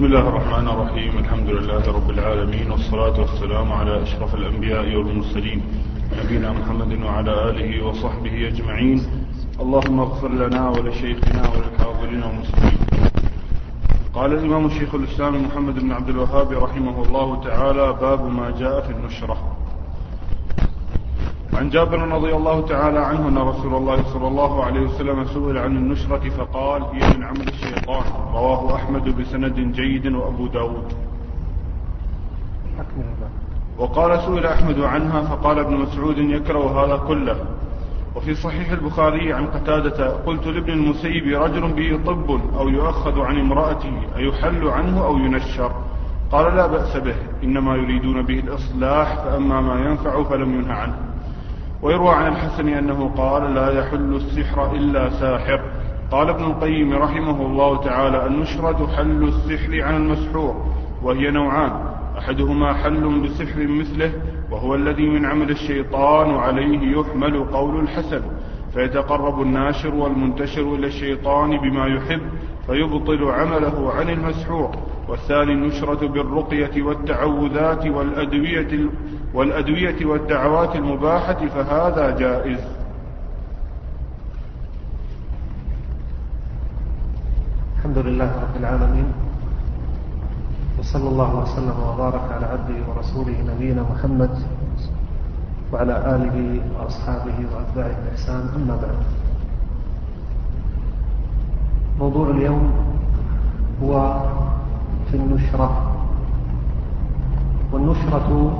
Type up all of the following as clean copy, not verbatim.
بسم الله الرحمن الرحيم. الحمد لله رب العالمين، والصلاة والسلام على أشرف الأنبياء والمرسلين نبينا محمد وعلى آله وصحبه أجمعين. اللهم اغفر لنا ولشيخنا وللحاضرين والمسلمين. قال الإمام الشيخ الإسلام محمد بن عبد الوهاب رحمه الله تعالى: باب ما جاء في النشرة. وعن جابر رضي الله تعالى عنه أن رسول الله صلى الله عليه وسلم سئل عن النشرة فقال: هي من عمل الشيطان. رواه أحمد بسند جيد وأبو داود. وقال: سئل أحمد عنها فقال ابن مسعود: يكره هذا كله. وفي صحيح البخاري عن قتادة: قلت لابن المسيب: رجل به طب أو يؤخذ عن امرأته أيحل عنه أو ينشر؟ قال: لا بأس به، إنما يريدون به الإصلاح، فأما ما ينفع فلم ينه عنه. ويروى عن الحسن أنه قال: لا يحل السحر إلا ساحر. قال ابن القيم رحمه الله تعالى: النشرة حل السحر عن المسحور، وهي نوعان: أحدهما حل بسحر مثله، وهو الذي من عمل الشيطان، وعليه يحمل قول الحسن، فيتقرب الناشر والمنتشر إلى الشيطان بما يحب فيبطل عمله عن المسحور. والثاني النشرة بالرقية والتعوذات والأدوية والدعوات المباحة، فهذا جائز. الحمد لله رب العالمين، وصلى الله وسلم وبارك على عبده ورسوله نبينا محمد وعلى آله وأصحابه وأتباعه بإحسان. أما بعد، موضوع اليوم هو في النشرة. والنشرة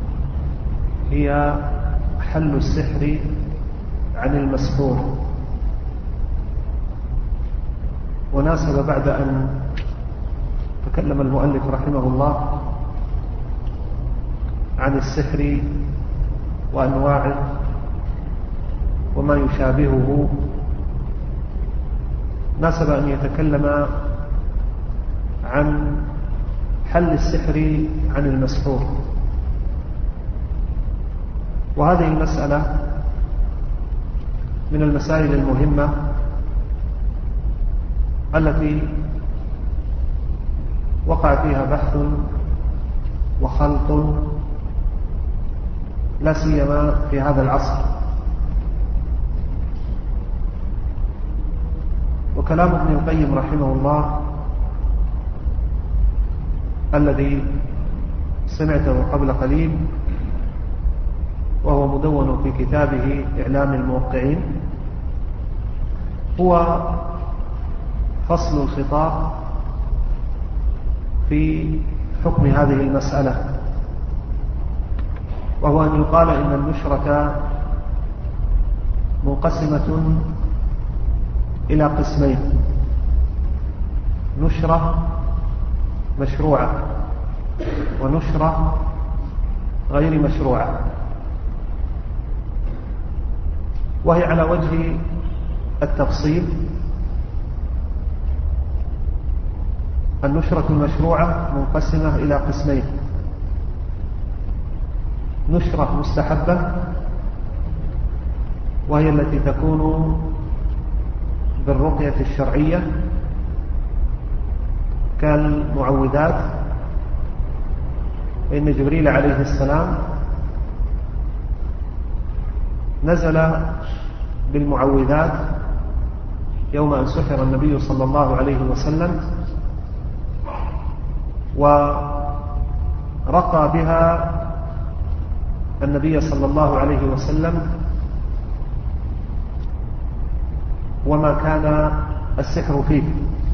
هي حل السحر عن المسحور. وناسب بعد أن تكلم المؤلف رحمه الله عن السحر وأنواعه وما يشابهه، ناسب أن يتكلم عن حل السحر عن المسحور. وهذه المسألة من المسائل المهمة التي وقع فيها بحث وخلط، لا سيما في هذا العصر. وكلام ابن القيم رحمه الله الذي سمعته قبل قليل، وهو مدون في كتابه إعلام الموقعين، هو فصل الخطاب في حكم هذه المسألة، وهو أن يقال إن النشرة منقسمة إلى قسمين: نشرة مشروعة ونشرة غير مشروعة. وهي على وجه التفصيل: النشرة المشروعة منقسمة إلى قسمين: نشرة مستحبة، وهي التي تكون بالرقية الشرعية كالمعوذات، فإن جبريل عليه السلام نزل بالمعوذات يوم أن سحر النبي صلى الله عليه وسلم، ورقى بها النبي صلى الله عليه وسلم، وما كان السحر فيه.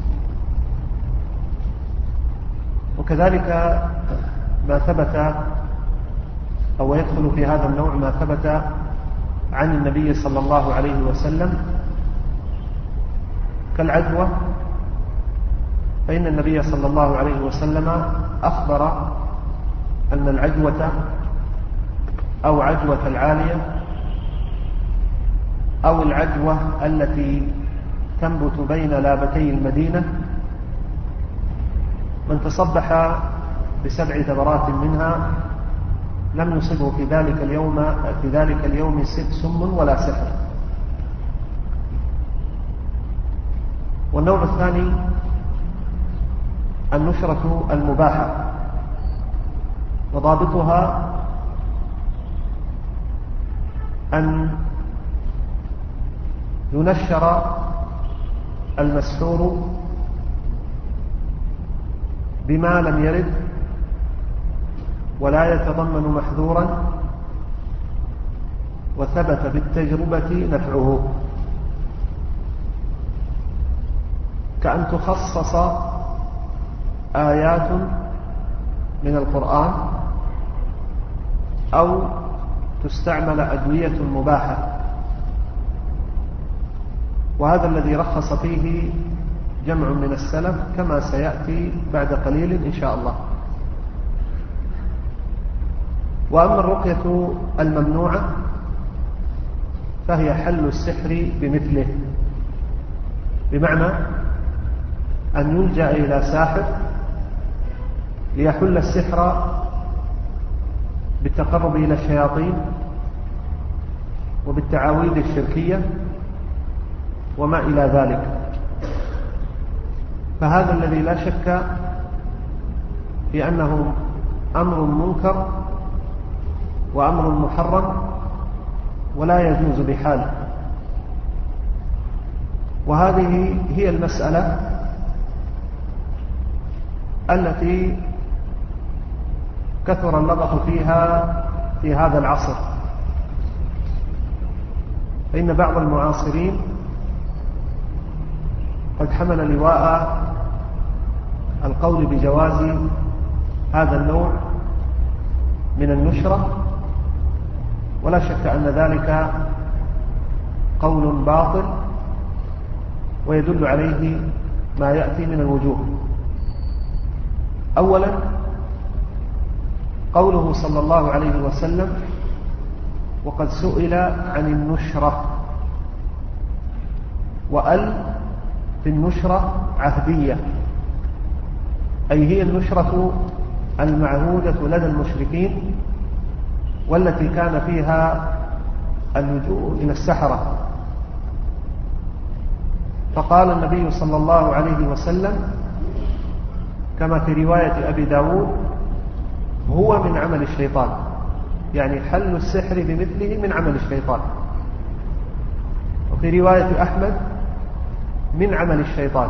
وكذلك ما ثبت أو يدخل في هذا النوع ما ثبت عن النبي صلى الله عليه وسلم كالعدوى، فإن النبي صلى الله عليه وسلم أخبر أن العدوة أو عدوة العالية أو العدوة التي تنبت بين لابتي المدينة، من تصبح ب7 تبرات منها لم يصبه في ذلك اليوم سم ولا سحر. والنوع الثاني النشرة المباحة، وضابطها أن ينشر المسحور بما لم يرد ولا يتضمن محذورا وثبت بالتجربة نفعه، كأن تخصص آيات من القرآن أو تستعمل أدوية مباحة، وهذا الذي رخص فيه جمع من السلف كما سيأتي بعد قليل إن شاء الله. وأما الرقية الممنوعة فهي حل السحر بمثله، بمعنى أن يلجأ إلى ساحر ليحل السحر بالتقرب إلى الشياطين وبالتعاويذ الشركية وما إلى ذلك، فهذا الذي لا شك في أنه أمر منكر وأمر محرم ولا يجوز بحال. وهذه هي المسألة التي كثر اللغط فيها في هذا العصر، فإن بعض المعاصرين قد حمل لواء القول بجواز هذا النوع من النشرة، ولا شك أن ذلك قول باطل ويدل عليه ما يأتي من الوجوه. أولا قوله صلى الله عليه وسلم وقد سئل عن النشرة، وأل في النشرة عهدية، أي هي النشرة المعهودة لدى المشركين والتي كان فيها اللجوء إلى السحرة. فقال النبي صلى الله عليه وسلم كما في رواية أبي داود هو من عمل الشيطان، يعني حل السحر بمثله من عمل الشيطان. وفي رواية أحمد من عمل الشيطان.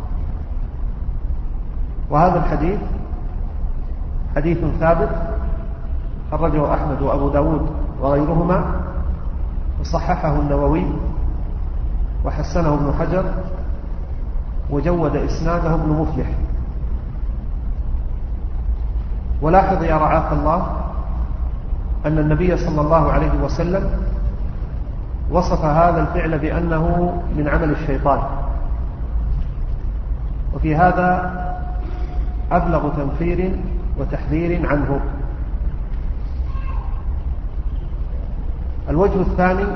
وهذا الحديث حديث ثابت خرجه أحمد وأبو داود وغيرهما، وصححه النووي وحسنه ابن حجر وجود إسناده ابن مفلح. ولاحظ يا رعاك الله أن النبي صلى الله عليه وسلم وصف هذا الفعل بأنه من عمل الشيطان، وفي هذا أبلغ تنفير وتحذير عنه. الوجه الثاني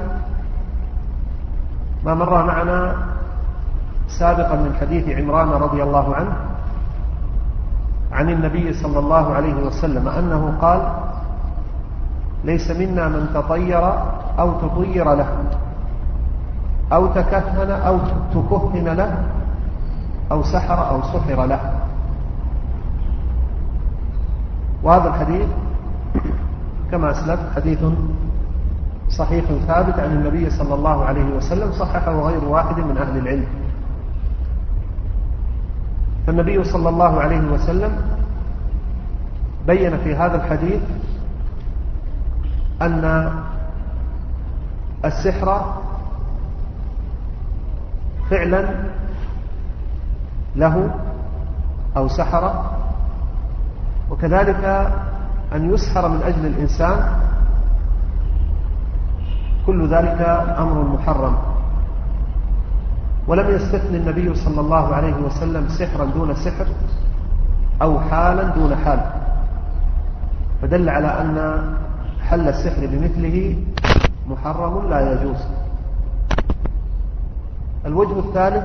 ما مر معنا سابقا من حديث عمران رضي الله عنه عن النبي صلى الله عليه وسلم أنه قال ليس منا من تطير أو تطير له أو تكهن أو تكهن له أو سحر أو سحر له. وهذا الحديث كما أسلف حديث صحيح ثابت عن النبي صلى الله عليه وسلم، صححه غير واحد من أهل العلم. فالنبي صلى الله عليه وسلم بين في هذا الحديث أن السحر فعلا له أو سحر، وكذلك أن يسحر من أجل الإنسان، كل ذلك أمر محرم. ولم يستثن النبي صلى الله عليه وسلم سحرا دون سحر أو حالا دون حال، فدل على أن حل السحر بمثله محرم لا يجوز. الوجه الثالث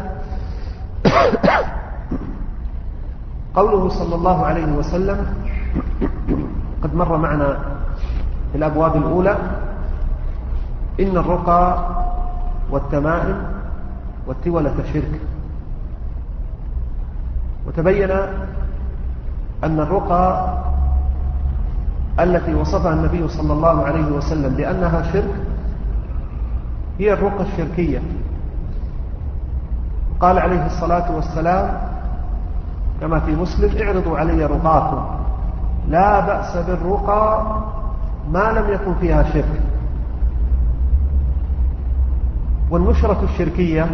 قوله صلى الله عليه وسلم قد مر معنا في الأبواب الأولى إن الرقى والتمائم والتولة شرك، وتبين أن الرقى التي وصفها النبي صلى الله عليه وسلم بأنها شرك هي الرقى الشركية. قال عليه الصلاة والسلام كما في مسلم: اعرضوا علي رقاكم، لا بأس بالرقى ما لم يكن فيها شرك. والنشرة الشركية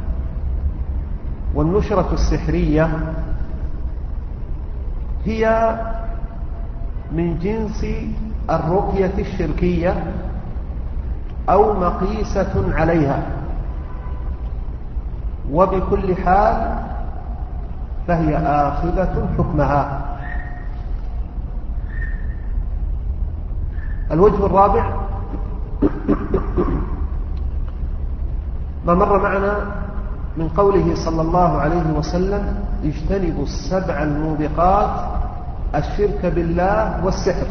والنشرة السحرية هي من جنس الرقية الشركية أو مقيسة عليها، وبكل حال فهي آخذة حكمها. الوجه الرابع ما مر معنا من قوله صلى الله عليه وسلم: اجتنبوا السبع الموبقات، الشرك بالله والسحر.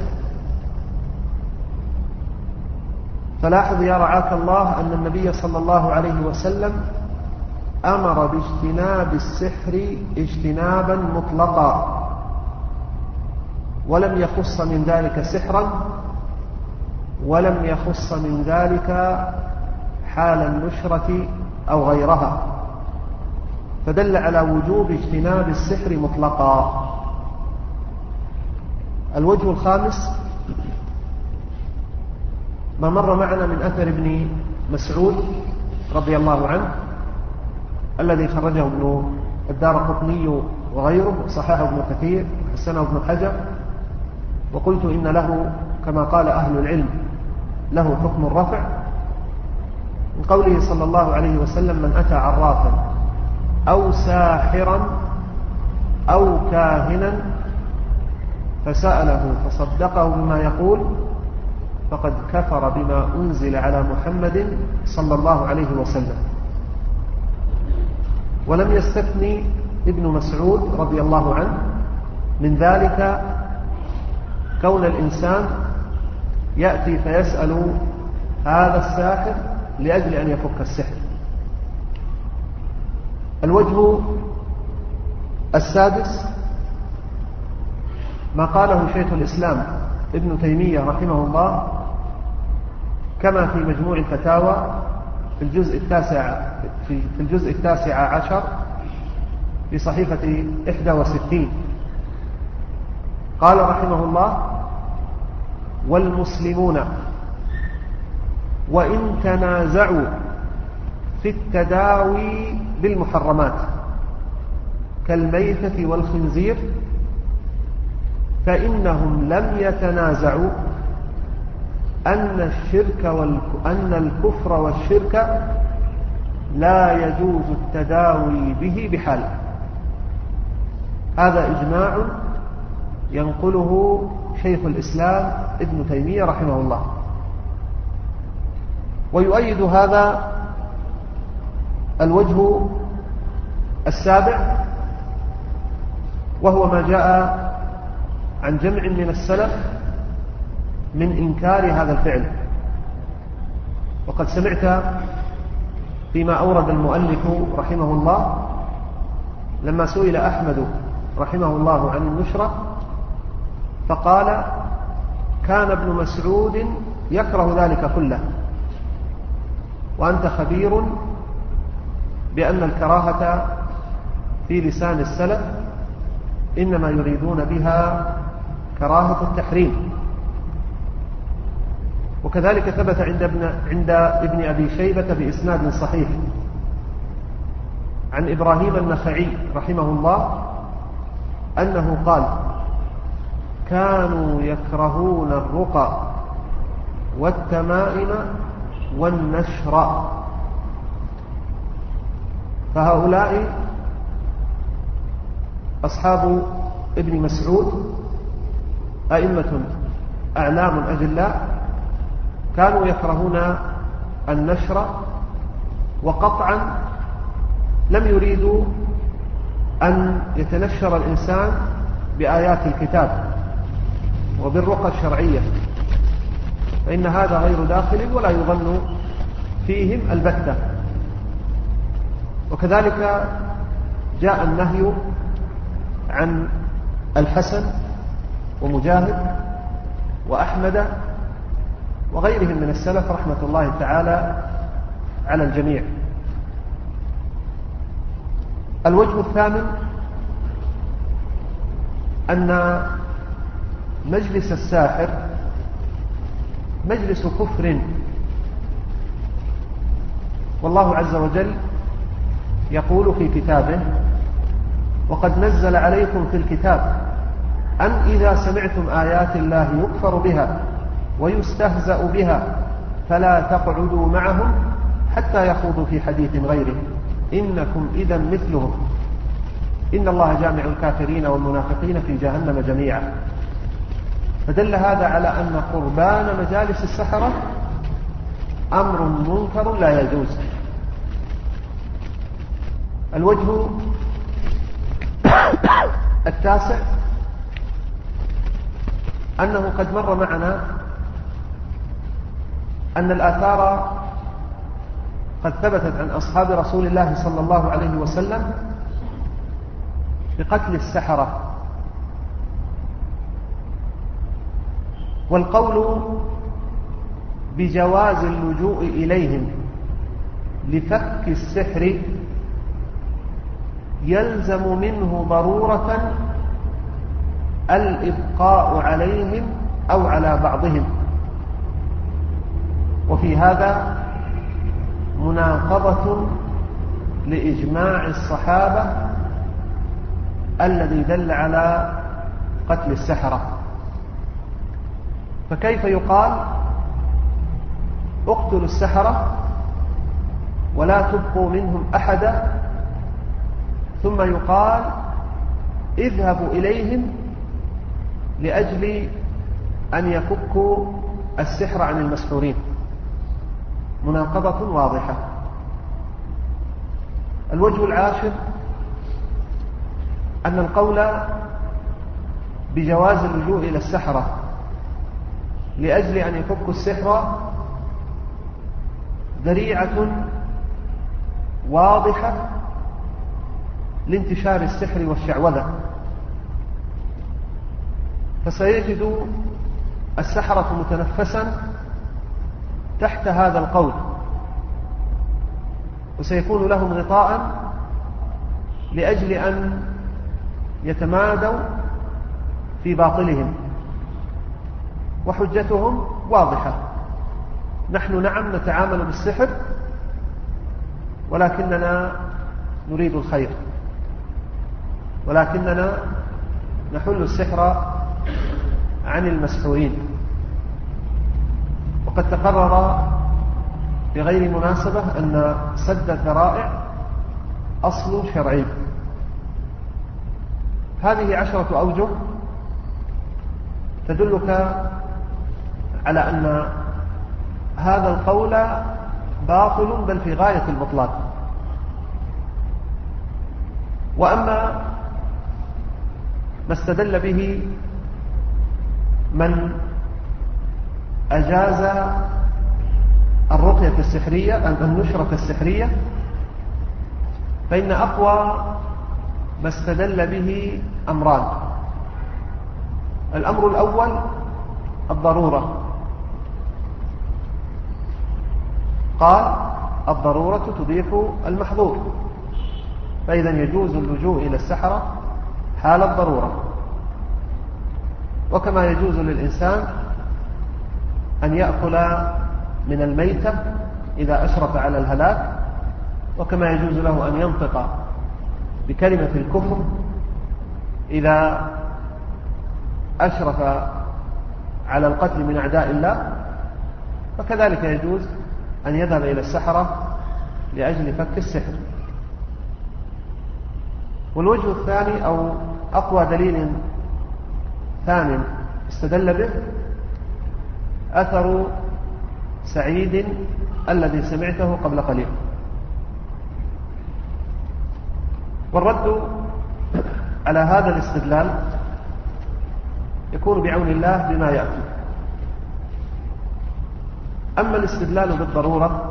فلاحظ يا رعاك الله أن النبي صلى الله عليه وسلم أمر باجتناب السحر اجتنابا مطلقا، ولم يخص من ذلك سحرا، ولم يخص من ذلك حال النشرة أو غيرها، فدل على وجوب اجتناب السحر مطلقا. الوجه الخامس ما مر معنا من أثر ابن مسعود رضي الله عنه الذي خرجه ابن الدارقطني وغيره، صححه ابن كثير وحسنه ابن حجر، وقلت إن له كما قال أهل العلم له حكم الرفع، من قوله صلى الله عليه وسلم: من أتى عرافا أو ساحرا أو كاهنا فسأله فصدقه بما يقول فقد كفر بما أنزل على محمد صلى الله عليه وسلم. ولم يستثني ابن مسعود رضي الله عنه من ذلك كون الإنسان يأتي فيسأل هذا الساحر لأجل أن يفك السحر. الوجه السادس ما قاله شيخ الإسلام ابن تيمية رحمه الله كما في مجموع الفتاوى في الجزء التاسع عشر في صحيفة 61. قال رحمه الله: والمسلمون وإن تنازعوا في التداوي بالمحرمات كالميتة والخنزير فإنهم لم يتنازعوا أن الكفر والشرك لا يجوز التداوي به بحال. هذا إجماع ينقله شيخ الإسلام ابن تيمية رحمه الله. ويؤيد هذا الوجه السابع، وهو ما جاء عن جمع من السلف من إنكار هذا الفعل. وقد سمعت فيما أورد المؤلف رحمه الله لما سئل أحمد رحمه الله عن النشرة فقال: كان ابن مسعود يكره ذلك كله، وأنت خبير بأن الكراهة في لسان السلف إنما يريدون بها كراهة التحريم. وكذلك ثبت عند ابن أبي شيبة بإسناد صحيح عن إبراهيم النخعي رحمه الله أنه قال: كانوا يكرهون الرقى والتمائم والنشر. فهؤلاء أصحاب ابن مسعود أئمة أعلام أجلاء كانوا يكرهون النشر، وقطعا لم يريدوا أن يتنشر الإنسان بآيات الكتاب وبالرقى الشرعية، فإن هذا غير داخل ولا يظن فيهم البتة. وكذلك جاء النهي عن الحسن ومجاهد وأحمد وغيرهم من السلف رحمة الله تعالى على الجميع. الوجه الثامن أن مجلس الساحر مجلس كفر، والله عز وجل يقول في كتابه: وقد نزل عليكم في الكتاب أن إذا سمعتم آيات الله يكفر بها ويستهزأ بها فلا تقعدوا معهم حتى يخوضوا في حديث غيره إنكم إذا مثلهم إن الله جامع الكافرين والمنافقين في جهنم جميعا. فدل هذا على أن قربان مجالس السحرة أمر منكر لا يجوز. الوجه التاسع أنه قد مر معنا أن الآثار قد ثبتت عن أصحاب رسول الله صلى الله عليه وسلم بقتل السحرة، والقول بجواز اللجوء إليهم لفك السحر يلزم منه ضرورة الإبقاء عليهم أو على بعضهم، وفي هذا مناقضة لإجماع الصحابة الذي دل على قتل السحرة. فكيف يقال اقتلوا السحرة ولا تبقوا منهم أحدا، ثم يقال اذهبوا إليهم لأجل أن يفكوا السحر عن المسحورين؟ مناقضة واضحة. الوجه العاشر أن القول بجواز اللجوء إلى السحرة لأجل أن يفكوا السحر ذريعة واضحة لانتشار السحر والشعوذة، فسيجد السحرة متنفسا تحت هذا القول، وسيكون لهم غطاء لأجل أن يتمادوا في باطلهم، وحجتهم واضحة: نحن نعم نتعامل بالسحر ولكننا نريد الخير، ولكننا نحل السحر عن المسحورين. وقد تقرر بغير مناسبة أن سد الذرائع أصل شرعي. هذه 10 أوجه تدلك على أن هذا القول باطل بل في غاية البطلان. وأما ما استدل به من أجاز الرقية السحرية النشرة السحرية، فإن أقوى ما استدل به أمران. الأمر الأول الضرورة، قال الضرورة تبيح المحظور، فإذا يجوز اللجوء إلى السحرة حال الضرورة، وكما يجوز للإنسان أن يأكل من الميتة إذا أشرف على الهلاك، وكما يجوز له أن ينطق بكلمة الكفر إذا أشرف على القتل من أعداء الله، فكذلك يجوز أن يذهب إلى السحرة لأجل فك السحر. والوجه الثاني أو أقوى دليل ثامن استدل به أثر سعيد الذي سمعته قبل قليل. والرد على هذا الاستدلال يكون بعون الله بما يأتي. أما الاستدلال بالضرورة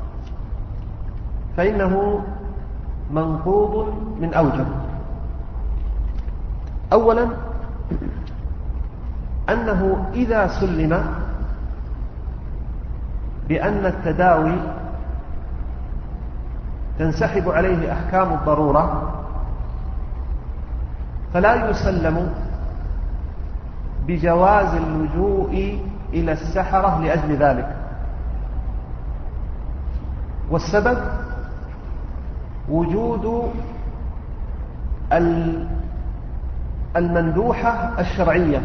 فإنه منقوض من أوجه. أولا أنه إذا سلم بأن التداوي تنسحب عليه أحكام الضرورة، فلا يسلم بجواز اللجوء إلى السحرة لأجل ذلك. والسبب وجود المندوحة الشرعية،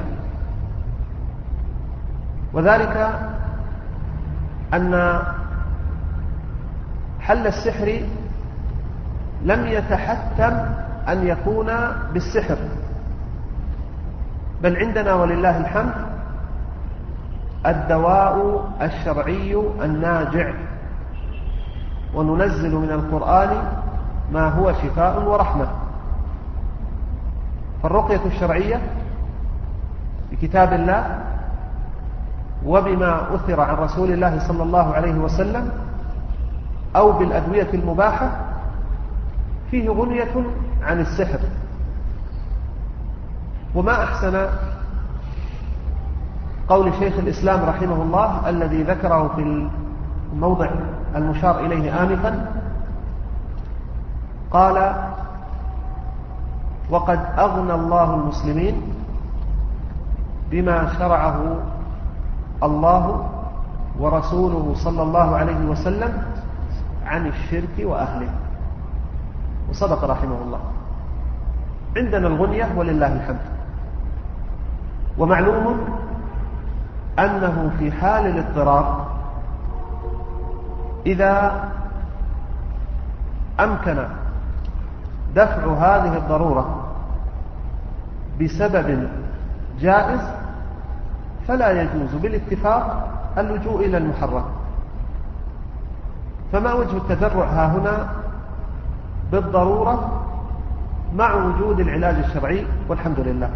وذلك أن حل السحر لم يتحتم أن يكون بالسحر، بل عندنا ولله الحمد الدواء الشرعي الناجع، وننزل من القرآن ما هو شفاء ورحمة. فالرقية الشرعية بكتاب الله وبما أثر عن رسول الله صلى الله عليه وسلم أو بالأدوية المباحة فيه غنية عن السحر. وما أحسن قول شيخ الإسلام رحمه الله الذي ذكره في الموضع المشار إليه آنفا، قال: وقد أغنى الله المسلمين بما شرعه الله ورسوله صلى الله عليه وسلم عن الشرك وأهله. وصدق رحمه الله. عندنا الغنية ولله الحمد. ومعلوم أنه في حال الاضطرار إذا أمكن دفع هذه الضرورة بسبب جائز فلا يجوز بالاتفاق اللجوء إلى المحرم. فما وجه التذرع ها هنا بالضرورة مع وجود العلاج الشرعي والحمد لله؟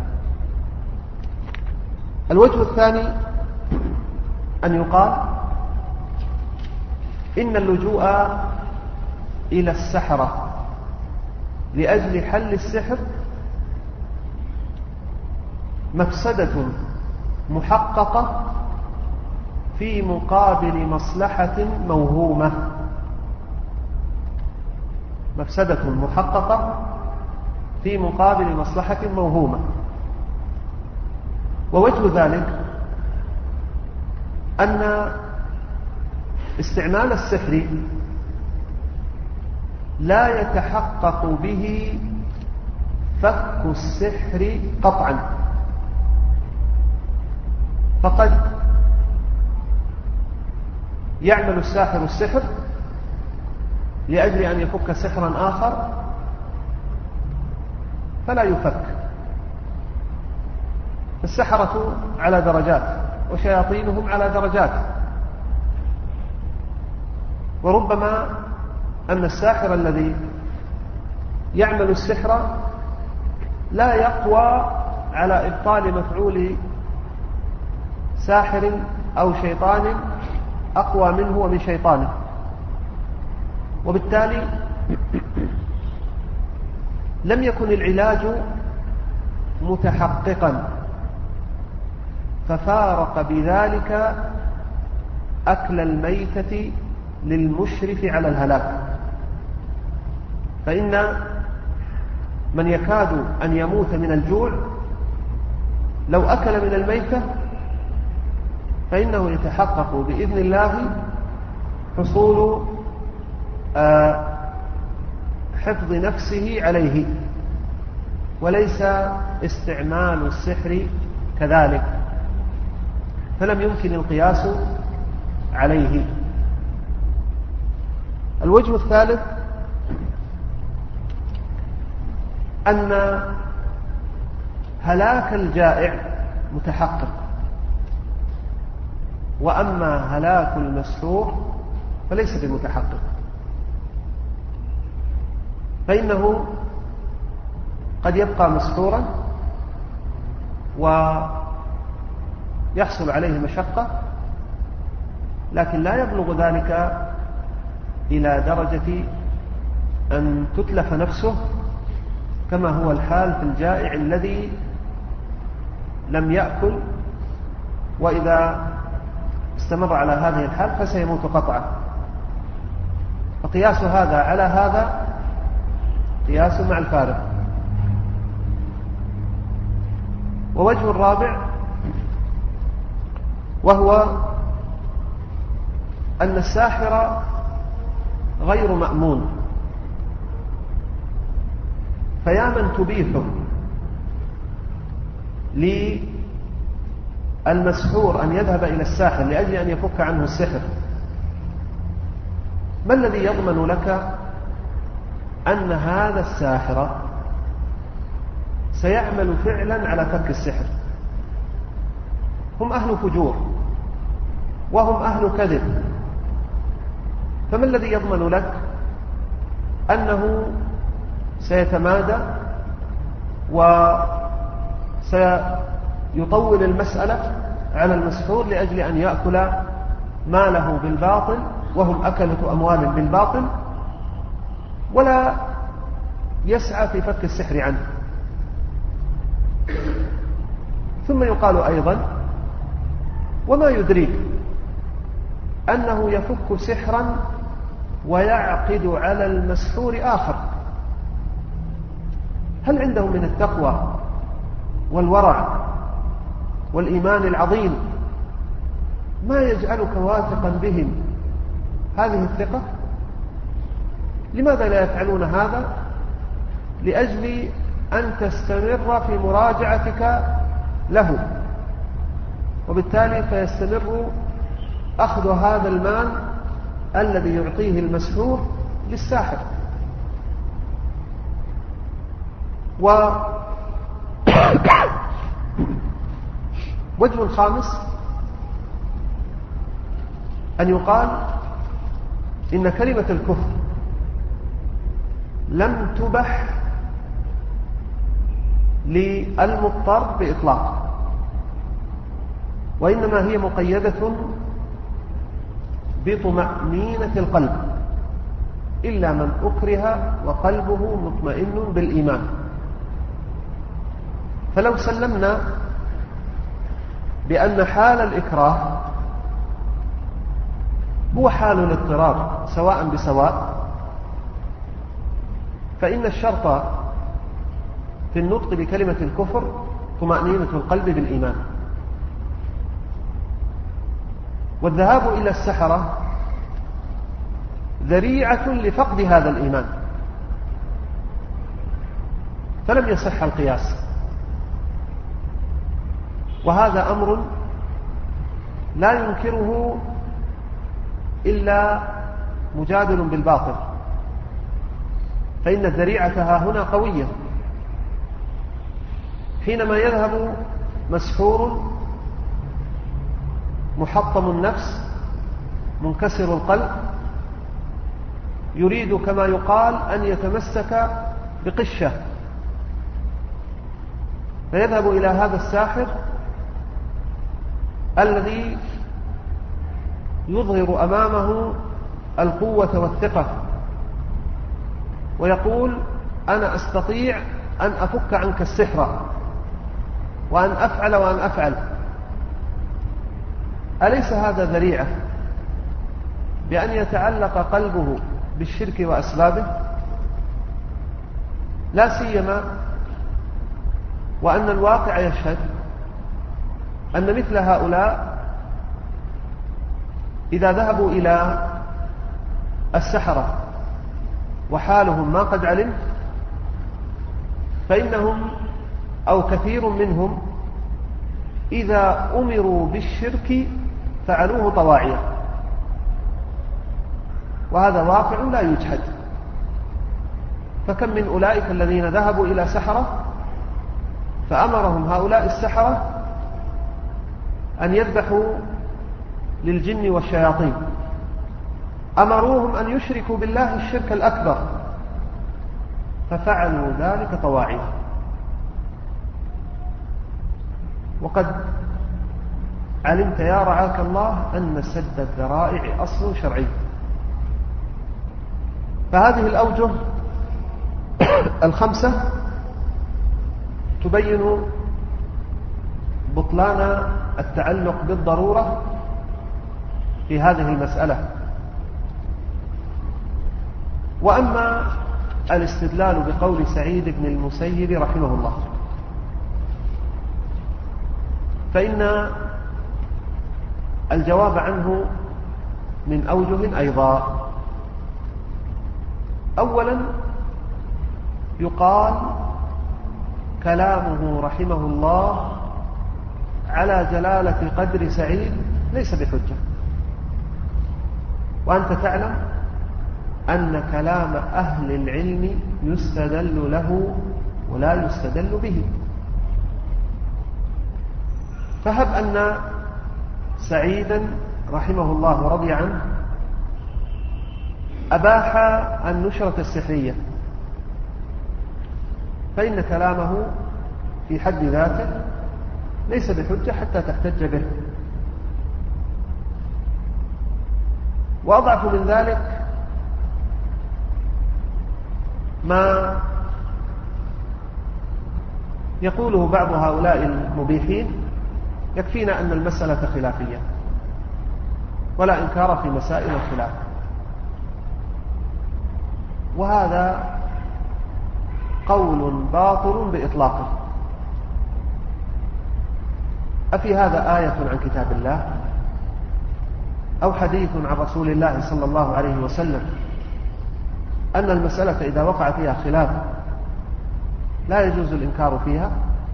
الوجه الثاني أن يقال إن اللجوء إلى السحرة لأجل حل السحر مفسدة محققة في مقابل مصلحة موهومة. مفسدة محققة في مقابل مصلحة موهومة. ووجه ذلك أن استعمال السحر لا يتحقق به فك السحر قطعا، فقد يعمل الساحر السحر لأجل أن يفك سحرا آخر فلا يفك. السحرة على درجات وشياطينهم على درجات، وربما أن الساحر الذي يعمل السحر لا يقوى على إبطال مفعول ساحر أو شيطان أقوى منه ومن شيطانه، وبالتالي لم يكن العلاج متحققا، ففارق بذلك أكل الميتة للمشرف على الهلاك. فإن من يكاد أن يموت من الجوع لو أكل من الميتة فإنه يتحقق بإذن الله حصول حفظ نفسه عليه، وليس استعمال السحر كذلك، فلم يمكن القياس عليه. الوجه الثالث أن هلاك الجائع متحقق، وأما هلاك المسحور فليس بمتحقق، فإنه قد يبقى مسحورا ويحصل عليه مشقة، لكن لا يبلغ ذلك إلى درجة أن تتلف نفسه كما هو الحال في الجائع الذي لم يأكل وإذا استمر على هذه الحال فسيموت قطعا. فقياس هذا على هذا قياس مع الفارق. ووجه الرابع وهو أن الساحر غير مأمون، فيا من تبيح للمسحور أن يذهب إلى الساحر لأجل أن يفك عنه السحر، ما الذي يضمن لك أن هذا الساحر سيعمل فعلا على فك السحر؟ هم أهل فجور وهم أهل كذب، فما الذي يضمن لك أنه سيتمادى وسيطول المسألة على المسحور لأجل أن يأكل ماله بالباطل، وهم أكلة أموال بالباطل، ولا يسعى في فك السحر عنه؟ ثم يقال أيضا: وما يدريك أنه يفك سحرا ويعقد على المسحور آخر؟ هل عندهم من التقوى والورع والإيمان العظيم ما يجعلك واثقا بهم هذه الثقة؟ لماذا لا يفعلون هذا؟ لأجل أن تستمر في مراجعتك له، وبالتالي فيستمر أخذ هذا المال الذي يعطيه المسحور للساحر. وجه خامس أن يقال إن كلمة الكفر لم تبح للمضطر بإطلاق، وإنما هي مقيدة بطمأنينة القلب، إلا من أكره وقلبه مطمئن بالإيمان. فلو سلمنا بأن حال الإكراه هو حال الاضطرار سواء بسواء، فإن الشرط في النطق بكلمة الكفر طمأنينة القلب بالإيمان. والذهاب إلى السحرة ذريعة لفقد هذا الإيمان، فلم يصح القياس، وهذا أمر لا ينكره إلا مجادل بالباطل، فإن الذريعة ها هنا قوية. حينما يذهب مسحور محطم النفس منكسر القلب يريد كما يقال أن يتمسك بقشة، فيذهب إلى هذا الساحر الذي يظهر أمامه القوة والثقة ويقول: أنا أستطيع أن أفك عنك السحر وأن أفعل وأن أفعل. أليس هذا ذريعة بأن يتعلق قلبه بالشرك وأسبابه؟ لا سيما وأن الواقع يشهد أن مثل هؤلاء إذا ذهبوا إلى السحرة وحالهم ما قد علم، فإنهم أو كثير منهم إذا أمروا بالشرك فعلوه طواعية، وهذا واقع لا يجحد. فكم من أولئك الذين ذهبوا إلى سحرة فأمرهم هؤلاء السحرة أن يذبحوا للجن والشياطين، أمروهم أن يشركوا بالله الشرك الأكبر ففعلوا ذلك طواعية. وقد علمت يا رعاك الله أن سد الذرائع أصل شرعي. فهذه الأوجه الخمسة تبين بطلان التعلق بالضرورة في هذه المسألة. وأما الاستدلال بقول سعيد بن المسيب رحمه الله فإن الجواب عنه من أوجه أيضا. أولا يقال كلامه رحمه الله على جلالة قدر سعيد ليس بحجة، وأنت تعلم أن كلام أهل العلم يستدل له ولا يستدل به. فهب أن سعيدا رحمه الله ورضي عنه أباح النشرة السحرية، فإن كلامه في حد ذاته ليس بحجة حتى تحتج به. وأضعف من ذلك ما يقوله بعض هؤلاء المبيحين: يكفينا أن المسألة خلافية ولا إنكار في مسائل الخلاف. وهذا قول باطل بإطلاقه. أفي هذا آية عن كتاب الله أو حديث عن رسول الله صلى الله عليه وسلم أن المسألة إذا وقع فيها خلاف لا يجوز الإنكار فيها؟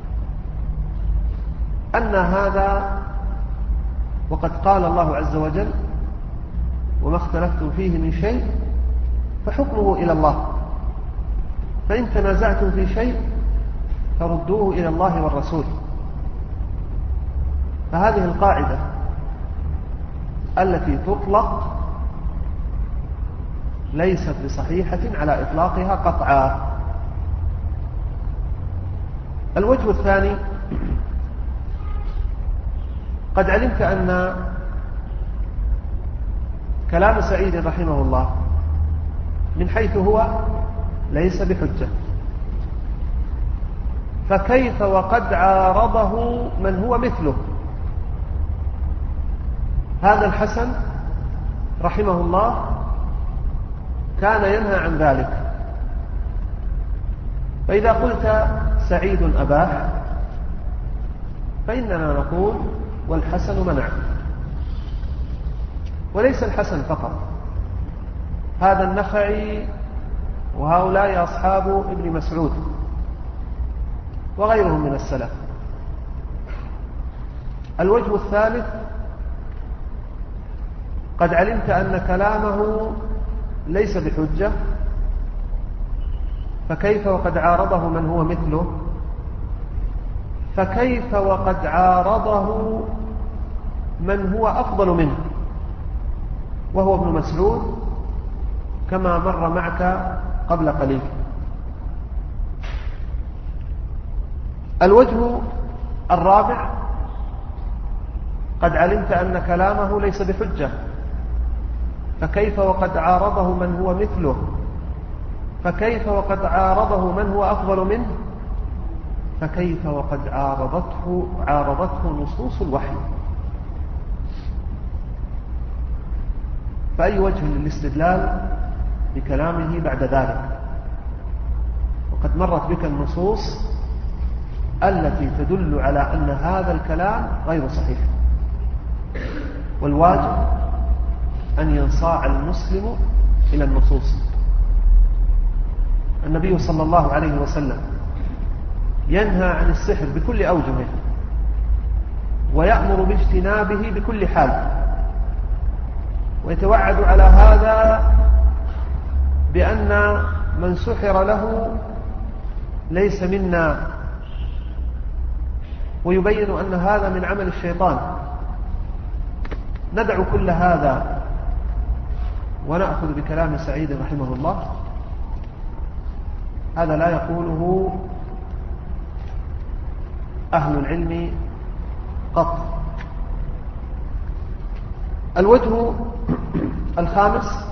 أن هذا وقد قال الله عز وجل: وما اختلفتم فيه من شيء فحكمه إلى الله، فإن تنازعتم في شيء فردوه إلى الله والرسول. فهذه القاعدة التي تطلق ليست بصحيحة على إطلاقها قطعا. الوجه الثاني: قد علمت أن كلام سعيد رحمه الله من حيث هو ليس بحجة، فكيف وقد عارضه من هو مثله؟ هذا الحسن رحمه الله كان ينهى عن ذلك. فإذا قلت سعيد أباح فإننا نقول والحسن منع. وليس الحسن فقط، هذا النخعي وهؤلاء أصحاب ابن مسعود وغيرهم من السلف. الوجه الثالث: قد علمت أن كلامه ليس بحجة، فكيف وقد عارضه من هو مثله؟ فكيف وقد عارضه من هو أفضل منه وهو ابن مسعود كما مر معك قبل قليل. الوجه الرابع: قد علمت أن كلامه ليس بحجة، فكيف وقد عارضه من هو مثله؟ فكيف وقد عارضه من هو أفضل منه؟ فكيف وقد عارضته نصوص الوحي؟ فأي وجه للاستدلال بكلامه بعد ذلك؟ وقد مرت بك النصوص التي تدل على أن هذا الكلام غير صحيح. والواجب أن ينصاع المسلم إلى النصوص. النبي صلى الله عليه وسلم ينهى عن السحر بكل أوجهه ويأمر باجتنابه بكل حال، ويتوعد على هذا بأن من سحر له ليس منا، ويبين أن هذا من عمل الشيطان. ندع كل هذا ونأخذ بكلام سعيد رحمه الله. هذا لا يقوله أهل العلم قط. الوجه الخامس: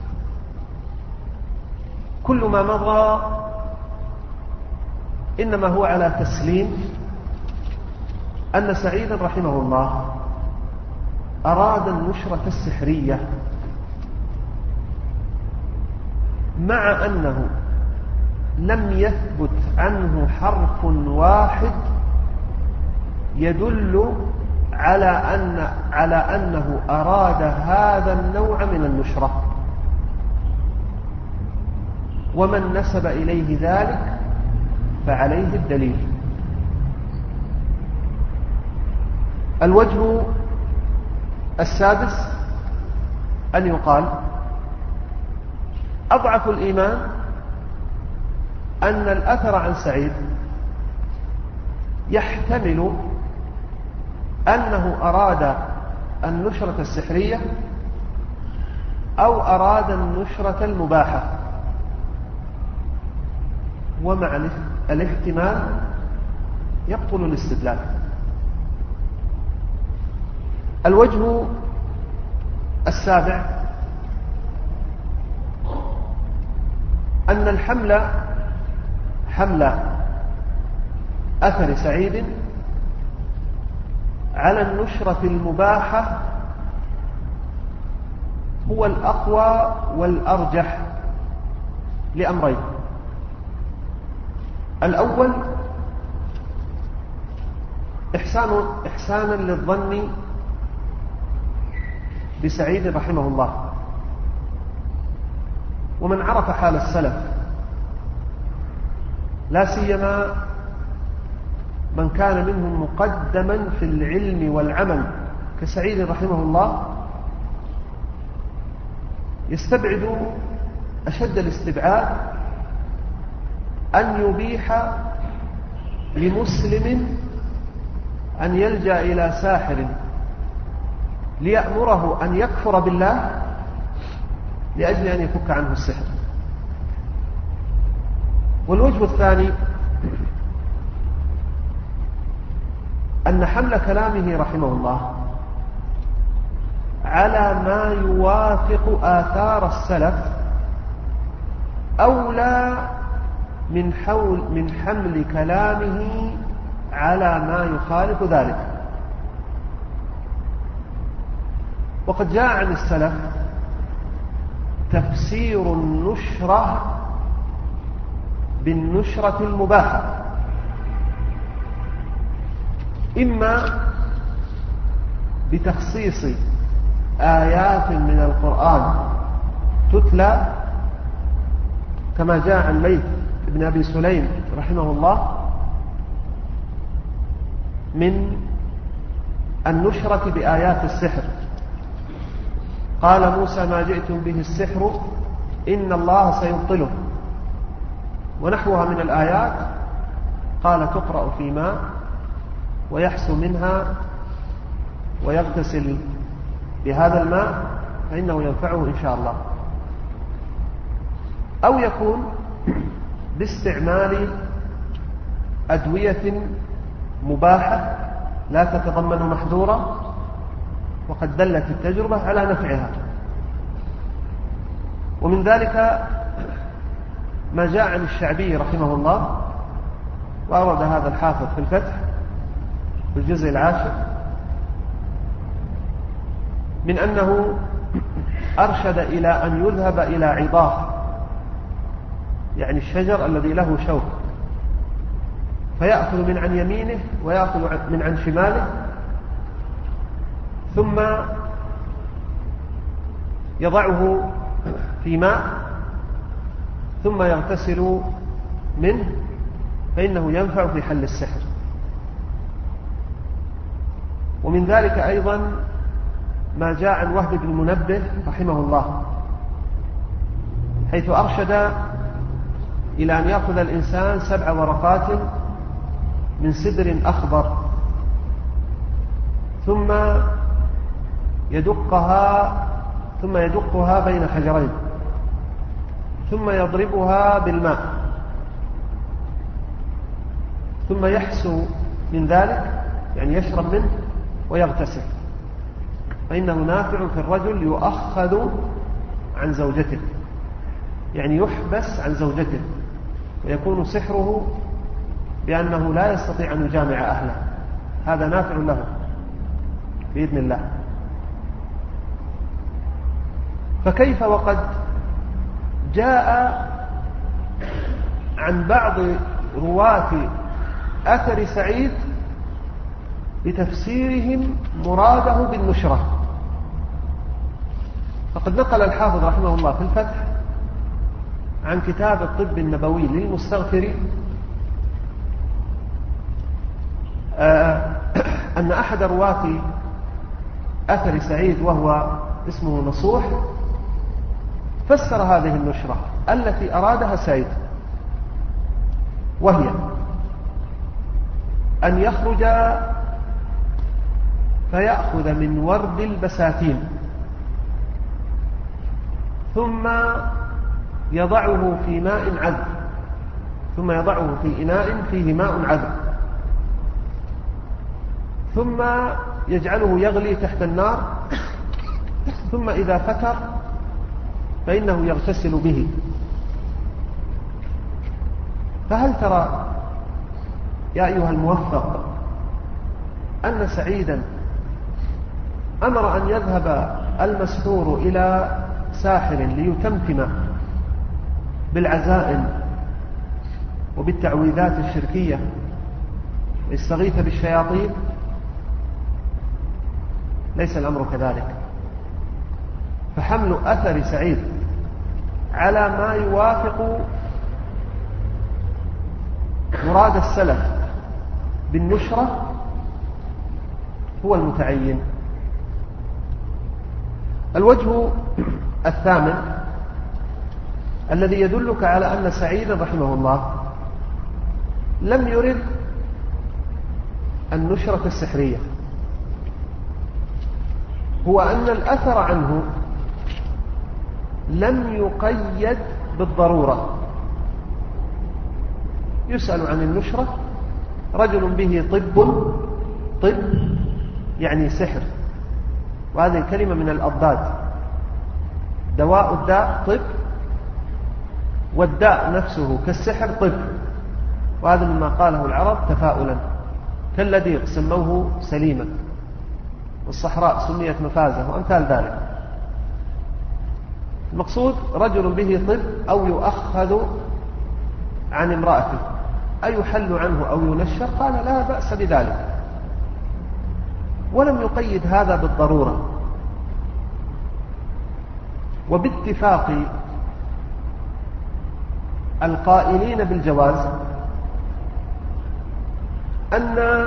كل ما مضى إنما هو على تسليم أن سعيدا رحمه الله أراد النشرة السحرية مع أنه لم يثبت عنه حرف واحد يدل على أنه أراد هذا النوع من النشرة، ومن نسب إليه ذلك فعليه الدليل. الوجه السادس أن يقال أضعف الإيمان أن الأثر عن سعيد يحتمل أنه أراد النشرة السحرية أو أراد النشرة المباحة، ومع الاحتمال يبطل الاستدلال. الوجه السابع أن الحمل حمل أثر سعيد على النشرة المباحة هو الأقوى والأرجح لأمرين. الأول إحسانا للظن بسعيد رحمه الله، ومن عرف حال السلف لا سيما من كان منهم مقدما في العلم والعمل كسعيد رحمه الله يستبعد أشد الاستبعاد أن يبيح لمسلم أن يلجأ إلى ساحر ليأمره أن يكفر بالله لأجل أن يفك عنه السحر. والوجه الثاني أن حمل كلامه رحمه الله على ما يوافق آثار السلف أولى من حمل كلامه على ما يخالف ذلك. وقد جاء عن السلف تفسير النشرة بالنشرة المباحة، إما بتخصيص آيات من القرآن تتلى كما جاء عن ليث بن أبي سليم رحمه الله من النشرة بآيات السحر. قال موسى ما جئتم به السحر إن الله سيبطله، ونحوها من الآيات قال تقرأ في ماء ويحسو منها ويغتسل بهذا الماء فإنه ينفعه إن شاء الله. أو يكون باستعمال أدوية مباحة لا تتضمن محظورا، وقد دلت التجربة على نفعها. ومن ذلك ما جاء عن الشعبي رحمه الله، وأورد هذا الحافظ في الفتح في الجزء 10 من أنه أرشد إلى أن يذهب إلى عضاه، يعني الشجر الذي له شوك، فيأخذ من عن يمينه ويأخذ من عن شماله، ثم يضعه في ماء ثم يغتسل منه فإنه ينفع في حل السحر. ومن ذلك أيضا ما جاء عن وهب بن منبه رحمه الله، حيث أرشد إلى أن يأخذ الإنسان 7 ورقات من سدر أخضر ثم يدقها بين حجرين ثم يضربها بالماء ثم يحسو من ذلك، يعني يشرب منه ويغتسل، فإنه نافع في الرجل يؤخذ عن زوجته، يعني يحبس عن زوجته ويكون سحره بأنه لا يستطيع أن يجامع أهله، هذا نافع له بإذن الله. فكيف وقد جاء عن بعض رواة أثر سعيد بتفسيرهم مراده بالنشرة. فقد نقل الحافظ رحمه الله في الفتح عن كتاب الطب النبوي للمستغفر أن أحد رواة أثر سعيد وهو اسمه نصوح فسر هذه النشرة التي أرادها سعيد، وهي أن يخرج فيأخذ من ورد البساتين ثم يضعه في ماء عذب، ثم يضعه في إناء فيه ماء عذب، ثم يجعله يغلي تحت النار، ثم إذا فتر فإنه يغتسل به. فهل ترى يا أيها الموفق أن سعيدا أمر أن يذهب المسحور إلى ساحر ليتمتم بالعزائم وبالتعويذات الشركية ويستغيث بالشياطين؟ ليس الأمر كذلك. فحمل أثر سعيد على ما يوافق مراد السلف بالنشرة هو المتعين. الوجه الثامن الذي يدلك على أن سعيدا رحمه الله لم يرد النشرة السحرية هو أن الأثر عنه لم يقيد بالضرورة. يسأل عن النشرة رجل به طب يعني سحر، وهذه الكلمة من الأضداد، دواء الداء طب، والداء نفسه كالسحر طب، وهذا مما قاله العرب تفاؤلا، كاللديق سموه سليما، والصحراء سميت مفازة، وأمثال ذلك. المقصود رجل به طب أو يؤخذ عن امرأته، أيحل عنه أو ينشر؟ قال لا بأس بذلك، ولم يقيد هذا بالضرورة. وباتفاق القائلين بالجواز أن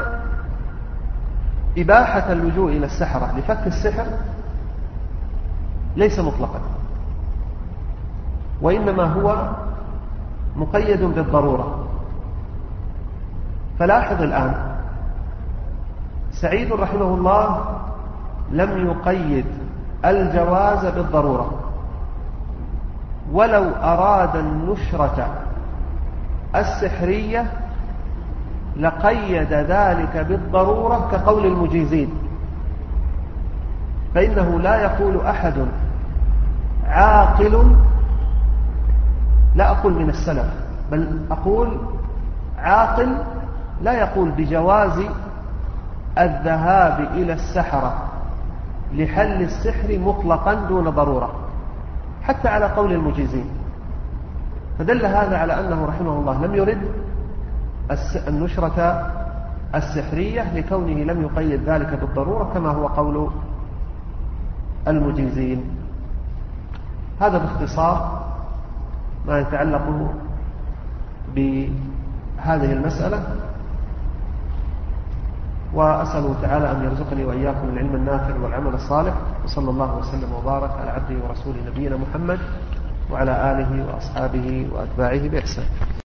إباحة اللجوء إلى السحرة لفك السحر ليس مطلقا، وإنما هو مقيد بالضرورة. فلاحظ الآن سعيد رحمه الله لم يقيد الجواز بالضرورة، ولو أراد النشرة السحرية لقيد ذلك بالضرورة كقول المجيزين، فإنه لا يقول أحد عاقل، لا أقول من السلف بل أقول عاقل، لا يقول بجواز الذهاب إلى السحرة لحل السحر مطلقا دون ضرورة، حتى على قول المجيزين. فدل هذا على أنه رحمه الله لم يرد النشرة السحرية لكونه لم يقيد ذلك بالضرورة كما هو قول المجيزين. هذا باختصار ما يتعلق بهذه المسألة، وأسأله تعالى أن يرزقني وإياكم العلم النافع والعمل الصالح، وصلى الله وسلم وبارك على عبده ورسوله نبينا محمد وعلى آله وأصحابه وأتباعه بإحسان.